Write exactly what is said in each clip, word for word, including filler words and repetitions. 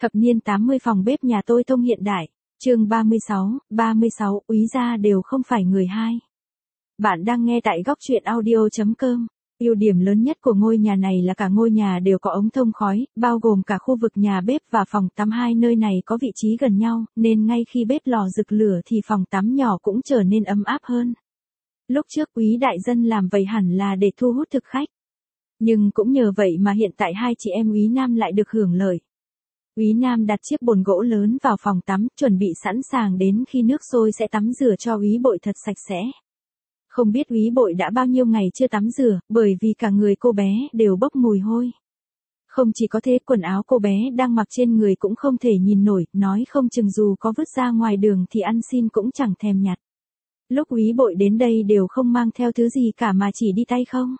Thập niên tám mươi phòng bếp nhà tôi thông hiện đại. Chương ba mươi sáu, ba mươi sáu, úy gia đều không phải người hai. Bạn đang nghe tại góc truyện audio chấm com. Ưu điểm lớn nhất của ngôi nhà này là cả ngôi nhà đều có ống thông khói, bao gồm cả khu vực nhà bếp và phòng tắm. Hai nơi này có vị trí gần nhau, nên ngay khi bếp lò rực lửa thì phòng tắm nhỏ cũng trở nên ấm áp hơn. Lúc trước úy đại dân làm vậy hẳn là để thu hút thực khách. Nhưng cũng nhờ vậy mà hiện tại hai chị em úy Nam lại được hưởng lợi. Úy Nam đặt chiếc bồn gỗ lớn vào phòng tắm, chuẩn bị sẵn sàng đến khi nước sôi sẽ tắm rửa cho úy Bội thật sạch sẽ. Không biết úy Bội đã bao nhiêu ngày chưa tắm rửa, bởi vì cả người cô bé đều bốc mùi hôi. Không chỉ có thế, quần áo cô bé đang mặc trên người cũng không thể nhìn nổi, nói không chừng dù có vứt ra ngoài đường thì ăn xin cũng chẳng thèm nhặt. Lúc úy Bội đến đây đều không mang theo thứ gì cả mà chỉ đi tay không.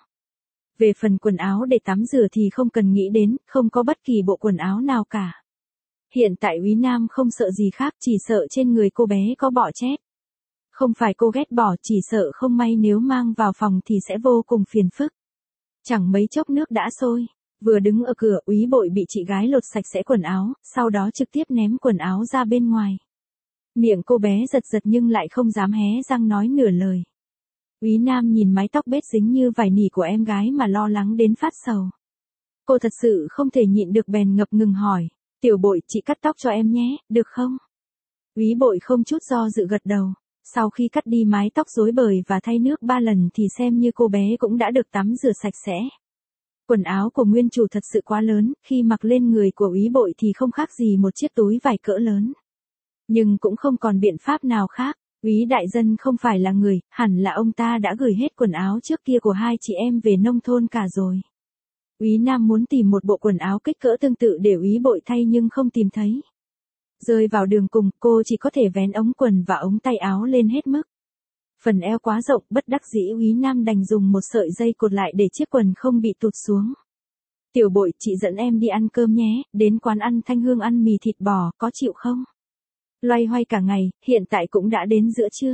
Về phần quần áo để tắm rửa thì không cần nghĩ đến, không có bất kỳ bộ quần áo nào cả. Hiện tại úy Nam không sợ gì khác, chỉ sợ trên người cô bé có bọ chết. Không phải cô ghét bỏ, chỉ sợ không may nếu mang vào phòng thì sẽ vô cùng phiền phức. Chẳng mấy chốc nước đã sôi, vừa đứng ở cửa úy Bội bị chị gái lột sạch sẽ quần áo, sau đó trực tiếp ném quần áo ra bên ngoài. Miệng cô bé giật giật nhưng lại không dám hé răng nói nửa lời. Úy Nam nhìn mái tóc bết dính như vải nỉ của em gái mà lo lắng đến phát sầu. Cô thật sự không thể nhịn được bèn ngập ngừng hỏi, Tiểu Bội, chị cắt tóc cho em nhé, được không? Úy Bội không chút do dự gật đầu. Sau khi cắt đi mái tóc rối bời và thay nước ba lần thì xem như cô bé cũng đã được tắm rửa sạch sẽ. Quần áo của nguyên chủ thật sự quá lớn, khi mặc lên người của úy Bội thì không khác gì một chiếc túi vải cỡ lớn. Nhưng cũng không còn biện pháp nào khác. Úy đại dân không phải là người, hẳn là ông ta đã gửi hết quần áo trước kia của hai chị em về nông thôn cả rồi. Úy Nam muốn tìm một bộ quần áo kích cỡ tương tự để úy Bội thay nhưng không tìm thấy. Rơi vào đường cùng, cô chỉ có thể vén ống quần và ống tay áo lên hết mức. Phần eo quá rộng, bất đắc dĩ úy Nam đành dùng một sợi dây cột lại để chiếc quần không bị tụt xuống. Tiểu Bội, chị dẫn em đi ăn cơm nhé, đến quán ăn Thanh Hương ăn mì thịt bò, có chịu không? Loay hoay cả ngày, hiện tại cũng đã đến giữa trưa.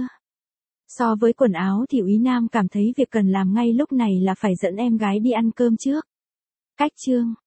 So với quần áo thì úy Nam cảm thấy việc cần làm ngay lúc này là phải dẫn em gái đi ăn cơm trước. Cách chương